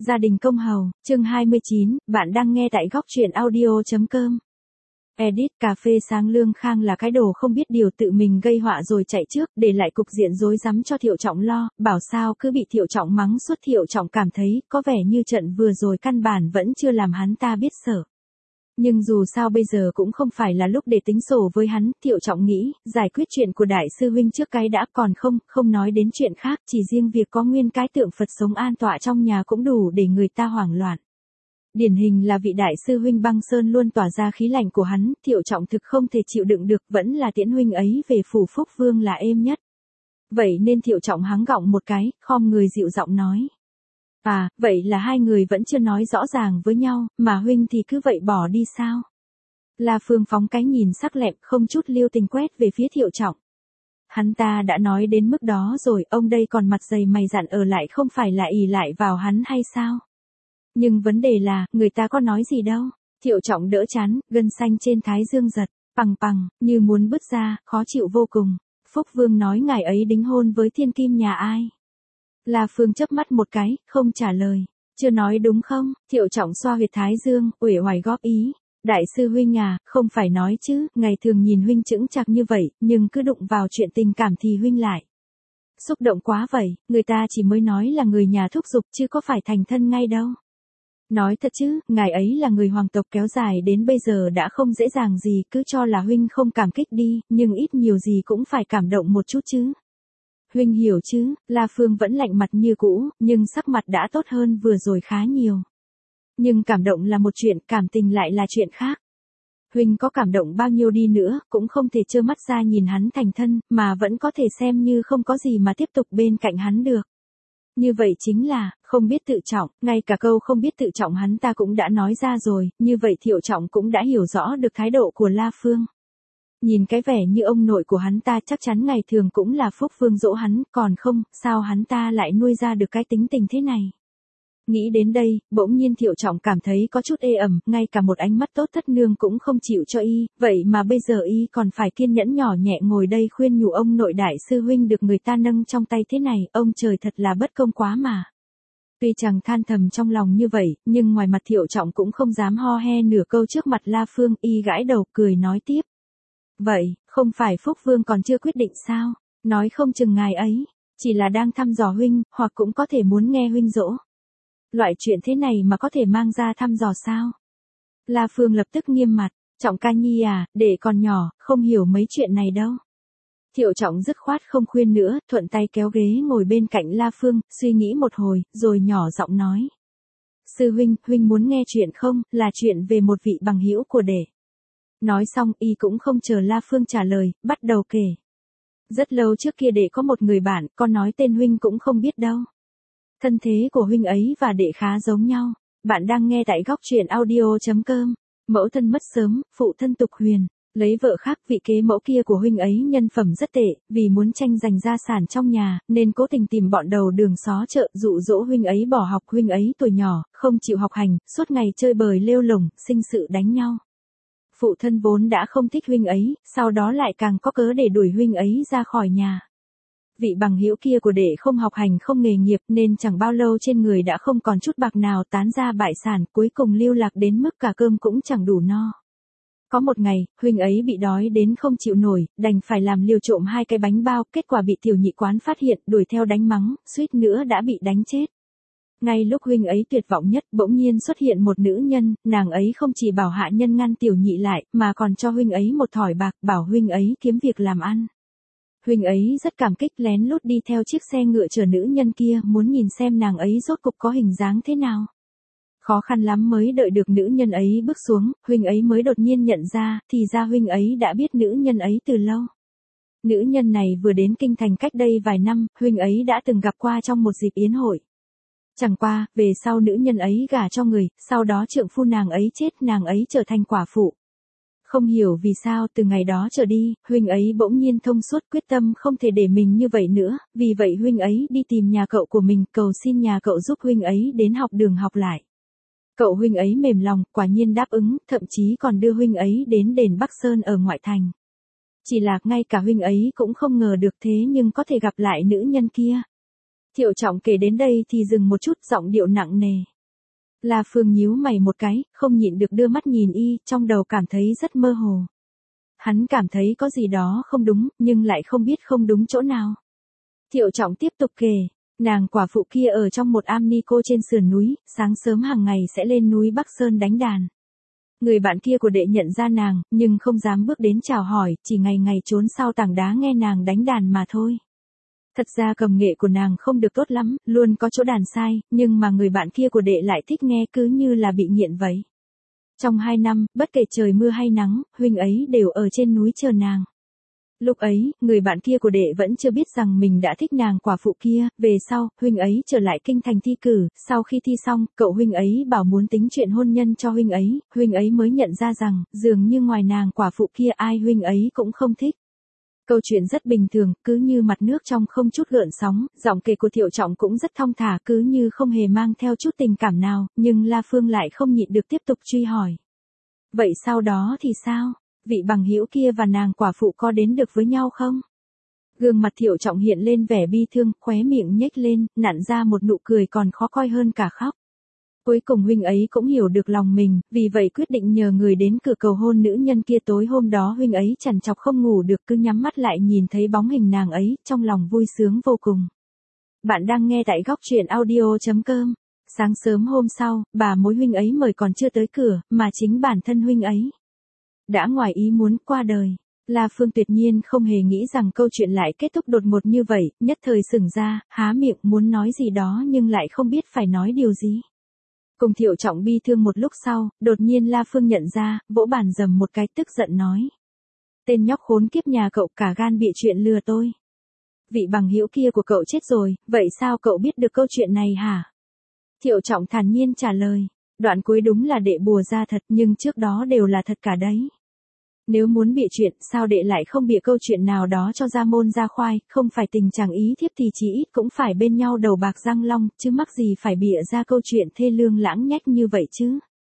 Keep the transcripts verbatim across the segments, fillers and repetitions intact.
Gia đình công hầu, chương hai mươi chín, bạn đang nghe tại góc truyện audio.com. Edit cà phê sáng Lương Khang là cái đồ không biết điều tự mình gây họa rồi chạy trước, để lại cục diện rối rắm cho Thiệu Trọng lo, bảo sao cứ bị Thiệu Trọng mắng suốt. Thiệu Trọng cảm thấy có vẻ như trận vừa rồi căn bản vẫn chưa làm hắn ta biết sợ. Nhưng dù sao bây giờ cũng không phải là lúc để tính sổ với hắn. Thiệu Trọng nghĩ, giải quyết chuyện của đại sư huynh trước cái đã, còn không, không nói đến chuyện khác, chỉ riêng việc có nguyên cái tượng Phật sống an tọa trong nhà cũng đủ để người ta hoảng loạn. Điển hình là vị đại sư huynh băng sơn luôn tỏa ra khí lạnh của hắn, Thiệu Trọng thực không thể chịu đựng được, vẫn là tiễn huynh ấy về phủ Phúc Vương là êm nhất. Vậy nên Thiệu Trọng hắng gọng một cái, khom người dịu giọng nói. À, vậy là hai người vẫn chưa nói rõ ràng với nhau, mà huynh thì cứ vậy bỏ đi sao? La Phương phóng cái nhìn sắc lẹm không chút lưu tình quét về phía Thiệu Trọng. Hắn ta đã nói đến mức đó rồi, ông đây còn mặt dày mày dạn ở lại không phải là ỷ lại vào hắn hay sao? Nhưng vấn đề là, người ta có nói gì đâu. Thiệu Trọng đỡ chán, gân xanh trên thái dương giật, pằng pằng, như muốn bứt ra, khó chịu vô cùng. Phúc Vương nói ngài ấy đính hôn với thiên kim nhà ai? La Phương chớp mắt một cái, không trả lời. Chưa nói đúng không? Thiệu Trọng xoa huyệt thái dương, uể oải góp ý. Đại sư huynh à, không phải nói chứ, ngày thường nhìn huynh chững chạc như vậy, nhưng cứ đụng vào chuyện tình cảm thì huynh lại. Xúc động quá vậy, người ta chỉ mới nói là người nhà thúc giục chứ có phải thành thân ngay đâu. Nói thật chứ, ngài ấy là người hoàng tộc kéo dài đến bây giờ đã không dễ dàng gì, cứ cho là huynh không cảm kích đi, nhưng ít nhiều gì cũng phải cảm động một chút chứ. Huynh hiểu chứ, La Phương vẫn lạnh mặt như cũ, nhưng sắc mặt đã tốt hơn vừa rồi khá nhiều. Nhưng cảm động là một chuyện, cảm tình lại là chuyện khác. Huynh có cảm động bao nhiêu đi nữa, cũng không thể trơ mắt ra nhìn hắn thành thân, mà vẫn có thể xem như không có gì mà tiếp tục bên cạnh hắn được. Như vậy chính là, không biết tự trọng, ngay cả câu không biết tự trọng hắn ta cũng đã nói ra rồi, như vậy Thiệu Trọng cũng đã hiểu rõ được thái độ của La Phương. Nhìn cái vẻ như ông nội của hắn ta chắc chắn ngày thường cũng là Phúc Vương dỗ hắn, còn không, sao hắn ta lại nuôi ra được cái tính tình thế này. Nghĩ đến đây, bỗng nhiên Thiệu Trọng cảm thấy có chút ê ẩm, ngay cả một ánh mắt tốt thất nương cũng không chịu cho y, vậy mà bây giờ y còn phải kiên nhẫn nhỏ nhẹ ngồi đây khuyên nhủ ông nội đại sư huynh được người ta nâng trong tay thế này, ông trời thật là bất công quá mà. Tuy chẳng than thầm trong lòng như vậy, nhưng ngoài mặt Thiệu Trọng cũng không dám ho he nửa câu trước mặt La Phương, y gãi đầu cười nói tiếp. Vậy, không phải Phúc Vương còn chưa quyết định sao, nói không chừng ngài ấy, chỉ là đang thăm dò huynh, hoặc cũng có thể muốn nghe huynh dỗ. Loại chuyện thế này mà có thể mang ra thăm dò sao? La Phương lập tức nghiêm mặt, Trọng ca nhi à, để còn nhỏ, không hiểu mấy chuyện này đâu. Thiệu Trọng dứt khoát không khuyên nữa, thuận tay kéo ghế ngồi bên cạnh La Phương, suy nghĩ một hồi, rồi nhỏ giọng nói. Sư huynh, huynh muốn nghe chuyện không, là chuyện về một vị bằng hữu của đệ. Nói xong, y cũng không chờ La Phương trả lời, bắt đầu kể. Rất lâu trước kia đệ có một người bạn, con nói tên huynh cũng không biết đâu. Thân thế của huynh ấy và đệ khá giống nhau. Bạn đang nghe tại góc truyện audio.com. Mẫu thân mất sớm, phụ thân tục huyền. Lấy vợ khác, vị kế mẫu kia của huynh ấy nhân phẩm rất tệ, vì muốn tranh giành gia sản trong nhà, nên cố tình tìm bọn đầu đường xó chợ, dụ dỗ huynh ấy bỏ học. Huynh ấy tuổi nhỏ, không chịu học hành, suốt ngày chơi bời lêu lổng, sinh sự đánh nhau. Phụ thân vốn đã không thích huynh ấy, sau đó lại càng có cớ để đuổi huynh ấy ra khỏi nhà. Vị bằng hữu kia của đệ không học hành không nghề nghiệp nên chẳng bao lâu trên người đã không còn chút bạc nào, tán ra bại sản, cuối cùng lưu lạc đến mức cả cơm cũng chẳng đủ no. Có một ngày, huynh ấy bị đói đến không chịu nổi, đành phải làm liều trộm hai cái bánh bao, kết quả bị tiểu nhị quán phát hiện, đuổi theo đánh mắng, suýt nữa đã bị đánh chết. Ngay lúc huynh ấy tuyệt vọng nhất, bỗng nhiên xuất hiện một nữ nhân, nàng ấy không chỉ bảo hạ nhân ngăn tiểu nhị lại, mà còn cho huynh ấy một thỏi bạc, bảo huynh ấy kiếm việc làm ăn. Huynh ấy rất cảm kích, lén lút đi theo chiếc xe ngựa chở nữ nhân kia, muốn nhìn xem nàng ấy rốt cục có hình dáng thế nào. Khó khăn lắm mới đợi được nữ nhân ấy bước xuống, huynh ấy mới đột nhiên nhận ra, thì ra huynh ấy đã biết nữ nhân ấy từ lâu. Nữ nhân này vừa đến kinh thành cách đây vài năm, huynh ấy đã từng gặp qua trong một dịp yến hội. Chẳng qua, về sau nữ nhân ấy gả cho người, sau đó trượng phu nàng ấy chết, nàng ấy trở thành quả phụ. Không hiểu vì sao từ ngày đó trở đi, huynh ấy bỗng nhiên thông suốt quyết tâm không thể để mình như vậy nữa, vì vậy huynh ấy đi tìm nhà cậu của mình, cầu xin nhà cậu giúp huynh ấy đến học đường học lại. Cậu huynh ấy mềm lòng, quả nhiên đáp ứng, thậm chí còn đưa huynh ấy đến đền Bắc Sơn ở ngoại thành. Chỉ là ngay cả huynh ấy cũng không ngờ được thế nhưng có thể gặp lại nữ nhân kia. Thiệu Trọng kể đến đây thì dừng một chút, giọng điệu nặng nề. La Phương nhíu mày một cái, không nhịn được đưa mắt nhìn y, trong đầu cảm thấy rất mơ hồ. Hắn cảm thấy có gì đó không đúng, nhưng lại không biết không đúng chỗ nào. Thiệu Trọng tiếp tục kể, nàng quả phụ kia ở trong một am ni cô trên sườn núi, sáng sớm hàng ngày sẽ lên núi Bắc Sơn đánh đàn. Người bạn kia của đệ nhận ra nàng, nhưng không dám bước đến chào hỏi, chỉ ngày ngày trốn sau tảng đá nghe nàng đánh đàn mà thôi. Thật ra cầm nghệ của nàng không được tốt lắm, luôn có chỗ đàn sai, nhưng mà người bạn kia của đệ lại thích nghe cứ như là bị nghiện vậy. Trong hai năm, bất kể trời mưa hay nắng, huynh ấy đều ở trên núi chờ nàng. Lúc ấy, người bạn kia của đệ vẫn chưa biết rằng mình đã thích nàng quả phụ kia, về sau, huynh ấy trở lại kinh thành thi cử, sau khi thi xong, cậu huynh ấy bảo muốn tính chuyện hôn nhân cho huynh ấy, huynh ấy mới nhận ra rằng, dường như ngoài nàng quả phụ kia ai huynh ấy cũng không thích. Câu chuyện rất bình thường, cứ như mặt nước trong không chút gợn sóng, giọng kể của Thiệu Trọng cũng rất thong thả cứ như không hề mang theo chút tình cảm nào, nhưng La Phương lại không nhịn được tiếp tục truy hỏi. Vậy sau đó thì sao? Vị bằng hữu kia và nàng quả phụ có đến được với nhau không? Gương mặt Thiệu Trọng hiện lên vẻ bi thương, khóe miệng nhếch lên, nặn ra một nụ cười còn khó coi hơn cả khóc. Cuối cùng huynh ấy cũng hiểu được lòng mình, vì vậy quyết định nhờ người đến cửa cầu hôn nữ nhân kia. Tối hôm đó huynh ấy trằn trọc không ngủ được, cứ nhắm mắt lại nhìn thấy bóng hình nàng ấy, trong lòng vui sướng vô cùng. Bạn đang nghe tại góc truyện audio chấm com. Sáng sớm hôm sau, bà mối huynh ấy mời còn chưa tới cửa, mà chính bản thân huynh ấy đã ngoài ý muốn qua đời. La Phương tuyệt nhiên không hề nghĩ rằng câu chuyện lại kết thúc đột ngột như vậy, nhất thời sững ra, há miệng muốn nói gì đó nhưng lại không biết phải nói điều gì. Cùng Thiệu Trọng bi thương một lúc sau, đột nhiên La Phương nhận ra, vỗ bàn dầm một cái tức giận nói. Tên nhóc khốn kiếp nhà cậu cả gan bịa chuyện lừa tôi. Vị bằng hữu kia của cậu chết rồi, vậy sao cậu biết được câu chuyện này hả? Thiệu Trọng thản nhiên trả lời, đoạn cuối đúng là đệ bùa ra thật nhưng trước đó đều là thật cả đấy. Nếu muốn bịa chuyện, sao đệ lại không bịa câu chuyện nào đó cho ra môn ra khoai, không phải tình chàng ý thiếp thì chỉ ít cũng phải bên nhau đầu bạc răng long, chứ mắc gì phải bịa ra câu chuyện thê lương lãng nhách như vậy chứ.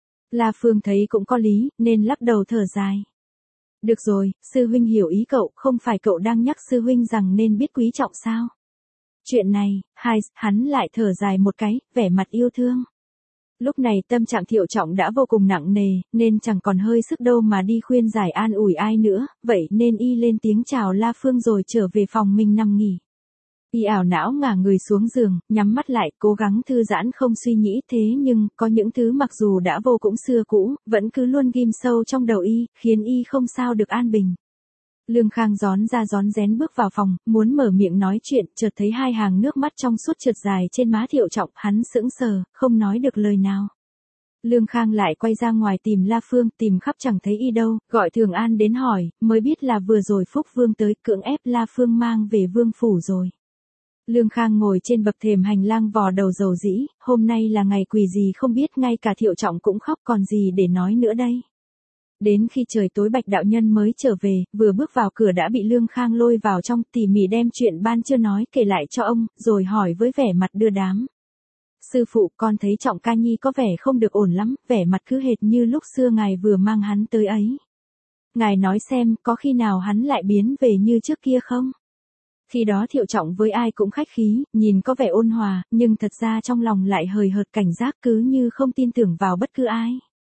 La Phương thấy cũng có lý, nên lắc đầu thở dài. Được rồi, sư huynh hiểu ý cậu, không phải cậu đang nhắc sư huynh rằng nên biết quý trọng sao? Chuyện này, hai, hắn lại thở dài một cái, vẻ mặt yêu thương. Lúc này tâm trạng Thiệu Trọng đã vô cùng nặng nề, nên chẳng còn hơi sức đâu mà đi khuyên giải an ủi ai nữa, vậy nên y lên tiếng chào La Phương rồi trở về phòng mình nằm nghỉ. Y ảo não ngả người xuống giường, nhắm mắt lại, cố gắng thư giãn không suy nghĩ, thế nhưng, có những thứ mặc dù đã vô cũng xưa cũ, vẫn cứ luôn ghim sâu trong đầu y, khiến y không sao được an bình. Lương Khang rón ra rón rén bước vào phòng, muốn mở miệng nói chuyện, chợt thấy hai hàng nước mắt trong suốt trượt dài trên má Thiệu Trọng, hắn sững sờ, không nói được lời nào. Lương Khang lại quay ra ngoài tìm La Phương, tìm khắp chẳng thấy y đâu, gọi Thường An đến hỏi, mới biết là vừa rồi Phúc Vương tới, cưỡng ép La Phương mang về vương phủ rồi. Lương Khang ngồi trên bậc thềm hành lang vò đầu dầu dĩ, hôm nay là ngày quỷ gì không biết, ngay cả Thiệu Trọng cũng khóc, còn gì để nói nữa đây. Đến khi trời tối Bạch đạo nhân mới trở về, vừa bước vào cửa đã bị Lương Khang lôi vào trong, tỉ mỉ đem chuyện ban chưa nói kể lại cho ông, rồi hỏi với vẻ mặt đưa đám. Sư phụ, con thấy Trọng ca nhi có vẻ không được ổn lắm, vẻ mặt cứ hệt như lúc xưa ngài vừa mang hắn tới ấy. Ngài nói xem, có khi nào hắn lại biến về như trước kia không? Khi đó Thiệu Trọng với ai cũng khách khí, nhìn có vẻ ôn hòa, nhưng thật ra trong lòng lại hời hợt cảnh giác, cứ như không tin tưởng vào bất cứ ai.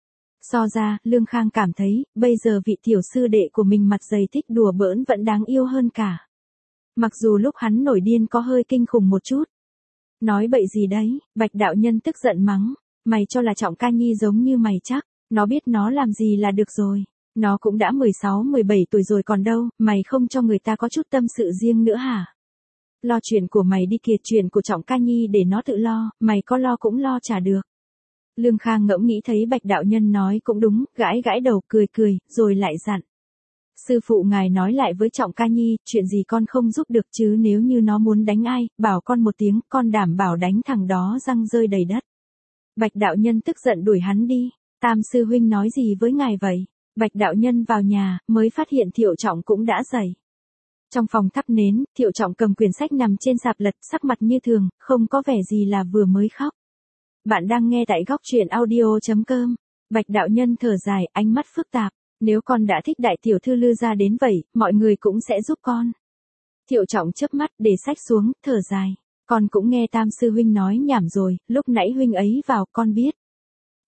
So ra, Lương Khang cảm thấy, bây giờ vị tiểu sư đệ của mình mặt dày thích đùa bỡn vẫn đáng yêu hơn cả. Mặc dù lúc hắn nổi điên có hơi kinh khủng một chút. Nói bậy gì đấy, Bạch đạo nhân tức giận mắng, mày cho là Trọng ca nhi giống như mày chắc, nó biết nó làm gì là được rồi. Nó cũng đã mười sáu mười bảy tuổi rồi còn đâu, mày không cho người ta có chút tâm sự riêng nữa hả? Lo chuyện của mày đi kìa, chuyện của Trọng ca nhi để nó tự lo, mày có lo cũng lo chả được. Lương Khang ngẫm nghĩ thấy Bạch đạo nhân nói cũng đúng, gãi gãi đầu cười cười, rồi lại dặn. Sư phụ ngài nói lại với Trọng ca nhi, chuyện gì con không giúp được chứ, nếu như nó muốn đánh ai, bảo con một tiếng, con đảm bảo đánh thằng đó răng rơi đầy đất. Bạch đạo nhân tức giận đuổi hắn đi. Tam sư huynh nói gì với ngài vậy? Bạch đạo nhân vào nhà, mới phát hiện Thiệu Trọng cũng đã dậy. Trong phòng thắp nến, Thiệu Trọng cầm quyển sách nằm trên sạp lật, sắc mặt như thường, không có vẻ gì là vừa mới khóc. Bạn đang nghe tại góc truyện audio chấm com. Bạch đạo nhân thở dài, ánh mắt phức tạp. Nếu con đã thích đại tiểu thư Lư gia đến vậy, mọi người cũng sẽ giúp con. Thiệu Trọng chớp mắt, để sách xuống, thở dài. Con cũng nghe Tam sư huynh nói nhảm rồi, lúc nãy huynh ấy vào, con biết.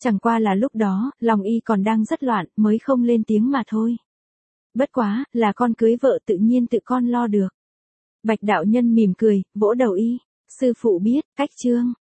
Chẳng qua là lúc đó, lòng y còn đang rất loạn, mới không lên tiếng mà thôi. Bất quá, là con cưới vợ tự nhiên tự con lo được. Bạch đạo nhân mỉm cười, vỗ đầu y. Sư phụ biết, cách chương.